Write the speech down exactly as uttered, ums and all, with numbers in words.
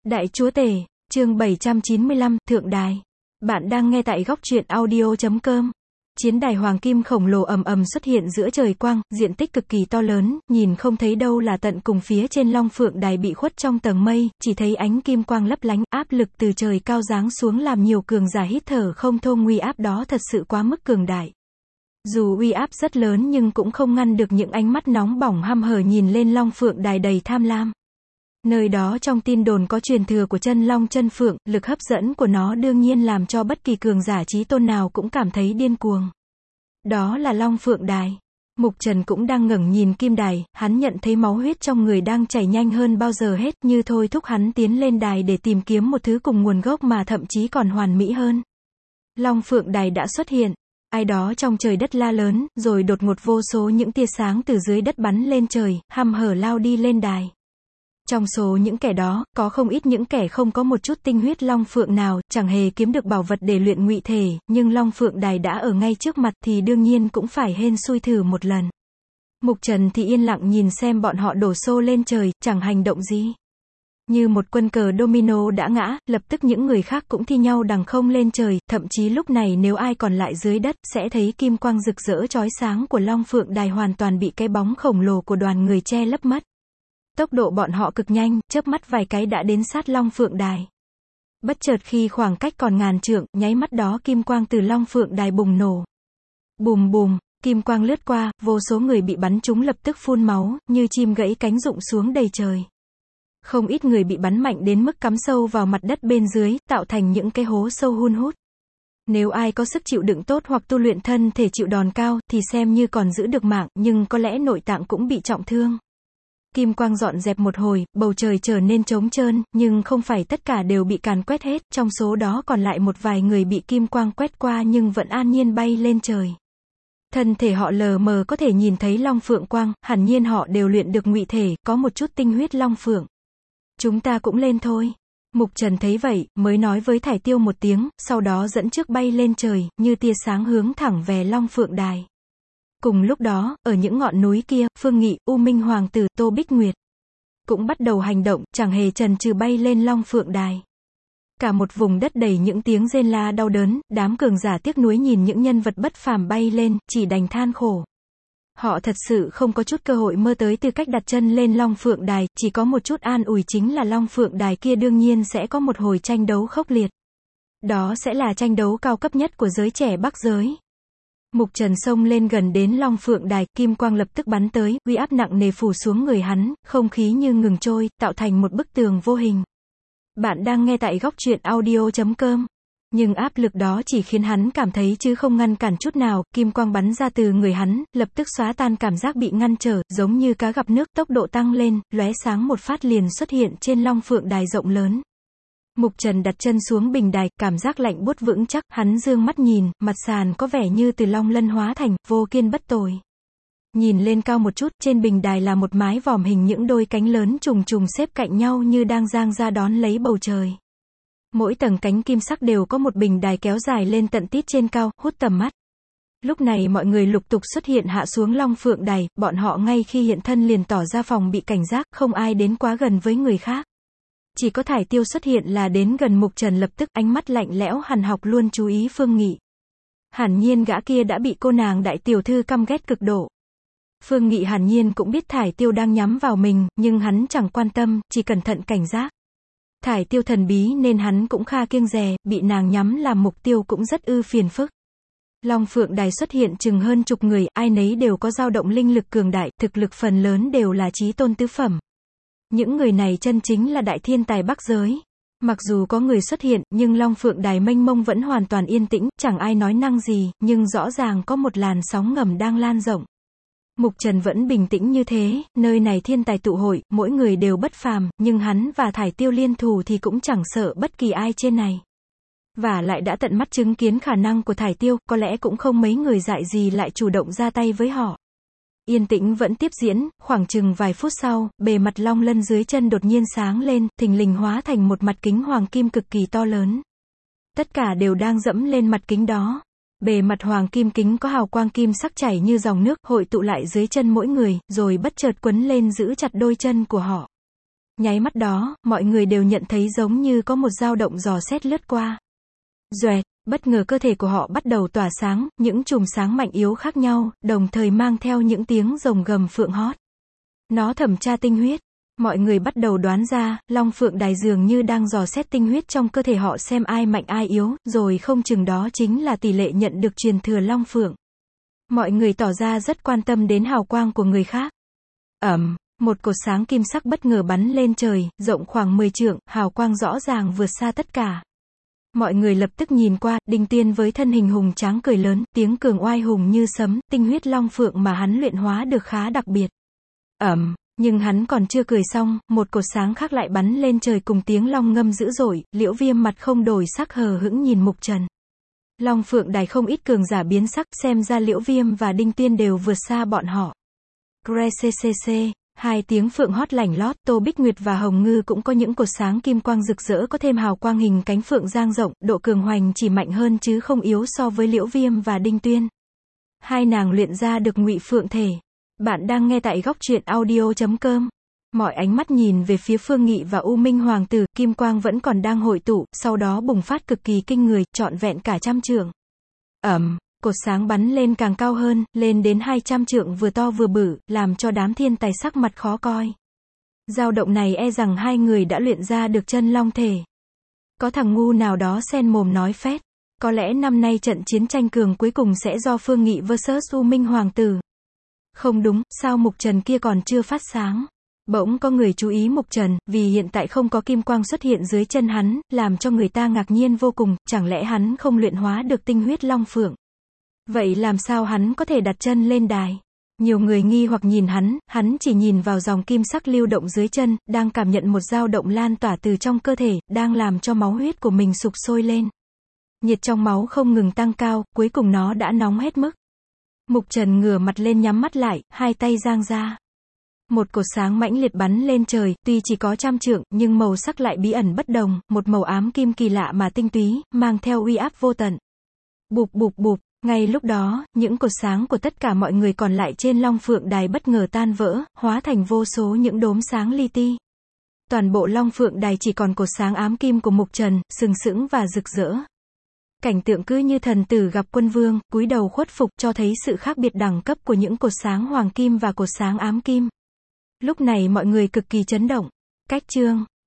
Đại Chúa Tể, chương bảy trăm chín mươi lăm, Thượng Đài. Bạn đang nghe tại góc truyện audio chấm com. Chiến đài hoàng kim khổng lồ ầm ầm xuất hiện giữa trời quang, diện tích cực kỳ to lớn, nhìn không thấy đâu là tận cùng. Phía trên Long Phượng Đài bị khuất trong tầng mây, chỉ thấy ánh kim quang lấp lánh, áp lực từ trời cao giáng xuống làm nhiều cường giả hít thở không thông. Uy áp đó thật sự quá mức cường đại. Dù uy áp rất lớn nhưng cũng không ngăn được những ánh mắt nóng bỏng hăm hở nhìn lên Long Phượng Đài đầy tham lam. Nơi đó trong tin đồn có truyền thừa của chân long chân phượng, lực hấp dẫn của nó đương nhiên làm cho bất kỳ cường giả chí tôn nào cũng cảm thấy điên cuồng. Đó là Long Phượng Đài. Mục Trần cũng đang ngẩng nhìn kim đài, hắn nhận thấy máu huyết trong người đang chảy nhanh hơn bao giờ hết, như thôi thúc hắn tiến lên đài để tìm kiếm một thứ cùng nguồn gốc mà thậm chí còn hoàn mỹ hơn. Long Phượng Đài đã xuất hiện. Ai đó trong trời đất la lớn, rồi đột ngột vô số những tia sáng từ dưới đất bắn lên trời, hăm hở lao đi lên đài. Trong số những kẻ đó, có không ít những kẻ không có một chút tinh huyết Long Phượng nào, chẳng hề kiếm được bảo vật để luyện ngụy thể, nhưng Long Phượng Đài đã ở ngay trước mặt thì đương nhiên cũng phải hên xui thử một lần. Mục Trần thì yên lặng nhìn xem bọn họ đổ xô lên trời, chẳng hành động gì. Như một quân cờ domino đã ngã, lập tức những người khác cũng thi nhau đằng không lên trời, thậm chí lúc này nếu ai còn lại dưới đất, sẽ thấy kim quang rực rỡ chói sáng của Long Phượng Đài hoàn toàn bị cái bóng khổng lồ của đoàn người che lấp mất. Tốc độ bọn họ cực nhanh, chớp mắt vài cái đã đến sát Long Phượng Đài. Bất chợt khi khoảng cách còn ngàn trượng, nháy mắt đó kim quang từ Long Phượng Đài bùng nổ. Bùm bùm, kim quang lướt qua, vô số người bị bắn trúng lập tức phun máu, như chim gãy cánh rụng xuống đầy trời. Không ít người bị bắn mạnh đến mức cắm sâu vào mặt đất bên dưới, tạo thành những cái hố sâu hun hút. Nếu ai có sức chịu đựng tốt hoặc tu luyện thân thể chịu đòn cao, thì xem như còn giữ được mạng, nhưng có lẽ nội tạng cũng bị trọng thương. Kim quang dọn dẹp một hồi, bầu trời trở nên trống trơn, nhưng không phải tất cả đều bị càn quét hết, trong số đó còn lại một vài người bị kim quang quét qua nhưng vẫn an nhiên bay lên trời. Thân thể họ lờ mờ có thể nhìn thấy Long Phượng quang, hẳn nhiên họ đều luyện được ngụy thể, có một chút tinh huyết Long Phượng. Chúng ta cũng lên thôi. Mục Trần thấy vậy, mới nói với Thải Tiêu một tiếng, sau đó dẫn trước bay lên trời, như tia sáng hướng thẳng về Long Phượng Đài. Cùng lúc đó, ở những ngọn núi kia, Phương Nghị, U Minh Hoàng tử, Tô Bích Nguyệt cũng bắt đầu hành động, chẳng hề chần chừ bay lên Long Phượng Đài. Cả một vùng đất đầy những tiếng rên la đau đớn, đám cường giả tiếc nuối nhìn những nhân vật bất phàm bay lên, chỉ đành than khổ. Họ thật sự không có chút cơ hội mơ tới tư cách đặt chân lên Long Phượng Đài, chỉ có một chút an ủi chính là Long Phượng Đài kia đương nhiên sẽ có một hồi tranh đấu khốc liệt. Đó sẽ là tranh đấu cao cấp nhất của giới trẻ Bắc giới. Mục Trần xông lên gần đến Long Phượng Đài, kim quang lập tức bắn tới, uy áp nặng nề phủ xuống người hắn, không khí như ngừng trôi, tạo thành một bức tường vô hình. Bạn đang nghe tại góc truyện audio chấm com. Nhưng áp lực đó chỉ khiến hắn cảm thấy chứ không ngăn cản chút nào, kim quang bắn ra từ người hắn, lập tức xóa tan cảm giác bị ngăn trở, giống như cá gặp nước, tốc độ tăng lên, lóe sáng một phát liền xuất hiện trên Long Phượng Đài rộng lớn. Mục Trần đặt chân xuống bình đài, cảm giác lạnh buốt vững chắc, hắn dương mắt nhìn, mặt sàn có vẻ như từ long lân hóa thành, vô kiên bất tồi. Nhìn lên cao một chút, trên bình đài là một mái vòm hình những đôi cánh lớn trùng trùng xếp cạnh nhau như đang giang ra đón lấy bầu trời. Mỗi tầng cánh kim sắc đều có một bình đài kéo dài lên tận tít trên cao, hút tầm mắt. Lúc này mọi người lục tục xuất hiện hạ xuống Long Phượng Đài, bọn họ ngay khi hiện thân liền tỏ ra phòng bị cảnh giác, không ai đến quá gần với người khác. Chỉ có Thải Tiêu xuất hiện là đến gần Mục Trần, lập tức ánh mắt lạnh lẽo hằn học luôn chú ý Phương Nghị. Hẳn nhiên gã kia đã bị cô nàng đại tiểu thư căm ghét cực độ. Phương Nghị hẳn nhiên cũng biết Thải Tiêu đang nhắm vào mình, nhưng hắn chẳng quan tâm, chỉ cẩn thận cảnh giác. Thải Tiêu thần bí nên hắn cũng kha kiêng dè, bị nàng nhắm làm mục tiêu cũng rất ư phiền phức. Long Phượng Đài xuất hiện chừng hơn chục người, ai nấy đều có dao động linh lực cường đại, thực lực phần lớn đều là chí tôn tứ phẩm. Những người này chân chính là đại thiên tài Bắc giới. Mặc dù có người xuất hiện, nhưng Long Phượng Đài mênh mông vẫn hoàn toàn yên tĩnh, chẳng ai nói năng gì, nhưng rõ ràng có một làn sóng ngầm đang lan rộng. Mục Trần vẫn bình tĩnh như thế, nơi này thiên tài tụ hội, mỗi người đều bất phàm, nhưng hắn và Thải Tiêu liên thủ thì cũng chẳng sợ bất kỳ ai trên này. Và lại đã tận mắt chứng kiến khả năng của Thải Tiêu, có lẽ cũng không mấy người dại gì lại chủ động ra tay với họ. Yên tĩnh vẫn tiếp diễn, khoảng chừng vài phút sau, bề mặt long lân dưới chân đột nhiên sáng lên, thình lình hóa thành một mặt kính hoàng kim cực kỳ to lớn. Tất cả đều đang dẫm lên mặt kính đó. Bề mặt hoàng kim kính có hào quang kim sắc chảy như dòng nước, hội tụ lại dưới chân mỗi người, rồi bất chợt quấn lên giữ chặt đôi chân của họ. Nháy mắt đó, mọi người đều nhận thấy giống như có một dao động dò xét lướt qua. Doẹt, bất ngờ cơ thể của họ bắt đầu tỏa sáng, những chùm sáng mạnh yếu khác nhau, đồng thời mang theo những tiếng rồng gầm phượng hót. Nó thẩm tra tinh huyết. Mọi người bắt đầu đoán ra, Long Phượng Đài dường như đang dò xét tinh huyết trong cơ thể họ xem ai mạnh ai yếu, rồi không chừng đó chính là tỷ lệ nhận được truyền thừa Long Phượng. Mọi người tỏ ra rất quan tâm đến hào quang của người khác. Ầm, một cột sáng kim sắc bất ngờ bắn lên trời, rộng khoảng mười trượng, hào quang rõ ràng vượt xa tất cả. Mọi người lập tức nhìn qua, Đinh Tiên với thân hình hùng tráng cười lớn, tiếng cường oai hùng như sấm, tinh huyết Long Phượng mà hắn luyện hóa được khá đặc biệt. Ầm, nhưng hắn còn chưa cười xong, một cột sáng khác lại bắn lên trời cùng tiếng long ngâm dữ dội, Liễu Viêm mặt không đổi sắc hờ hững nhìn Mục Trần. Long Phượng Đài không ít cường giả biến sắc, xem ra Liễu Viêm và Đinh Tiên đều vượt xa bọn họ. Crecccc, hai tiếng phượng hót lảnh lót, Tô Bích Nguyệt và Hồng Ngư cũng có những cột sáng kim quang rực rỡ có thêm hào quang hình cánh phượng dang rộng, độ cường hoành chỉ mạnh hơn chứ không yếu so với Liễu Viêm và Đinh Tuyên. Hai nàng luyện ra được Ngụy Phượng thể. Bạn đang nghe tại góc truyện audio chấm com. Mọi ánh mắt nhìn về phía Phương Nghị và U Minh Hoàng tử, kim quang vẫn còn đang hội tụ, sau đó bùng phát cực kỳ kinh người, trọn vẹn cả trăm trượng. Ầm, cột sáng bắn lên càng cao hơn, lên đến hai trăm trượng vừa to vừa bự, làm cho đám thiên tài sắc mặt khó coi. Dao động này e rằng hai người đã luyện ra được chân long thể. Có thằng ngu nào đó xen mồm nói phét. Có lẽ năm nay trận chiến tranh cường cuối cùng sẽ do Phương Nghị versus U Minh Hoàng tử. Không đúng, sao Mục Trần kia còn chưa phát sáng? Bỗng có người chú ý Mục Trần, vì hiện tại không có kim quang xuất hiện dưới chân hắn, làm cho người ta ngạc nhiên vô cùng, chẳng lẽ hắn không luyện hóa được tinh huyết Long Phượng? Vậy làm sao hắn có thể đặt chân lên đài? Nhiều người nghi hoặc nhìn hắn, hắn chỉ nhìn vào dòng kim sắc lưu động dưới chân, đang cảm nhận một dao động lan tỏa từ trong cơ thể, đang làm cho máu huyết của mình sục sôi lên. Nhiệt trong máu không ngừng tăng cao, cuối cùng nó đã nóng hết mức. Mục Trần ngửa mặt lên nhắm mắt lại, hai tay giang ra. Một cột sáng mãnh liệt bắn lên trời, tuy chỉ có trăm trượng, nhưng màu sắc lại bí ẩn bất đồng, một màu ám kim kỳ lạ mà tinh túy, mang theo uy áp vô tận. Bụp bụp bụp, ngay lúc đó, những cột sáng của tất cả mọi người còn lại trên Long Phượng Đài bất ngờ tan vỡ, hóa thành vô số những đốm sáng li ti. Toàn bộ Long Phượng Đài chỉ còn cột sáng ám kim của Mục Trần, sừng sững và rực rỡ. Cảnh tượng cứ như thần tử gặp quân vương, cúi đầu khuất phục, cho thấy sự khác biệt đẳng cấp của những cột sáng hoàng kim và cột sáng ám kim. Lúc này mọi người cực kỳ chấn động. Cách chương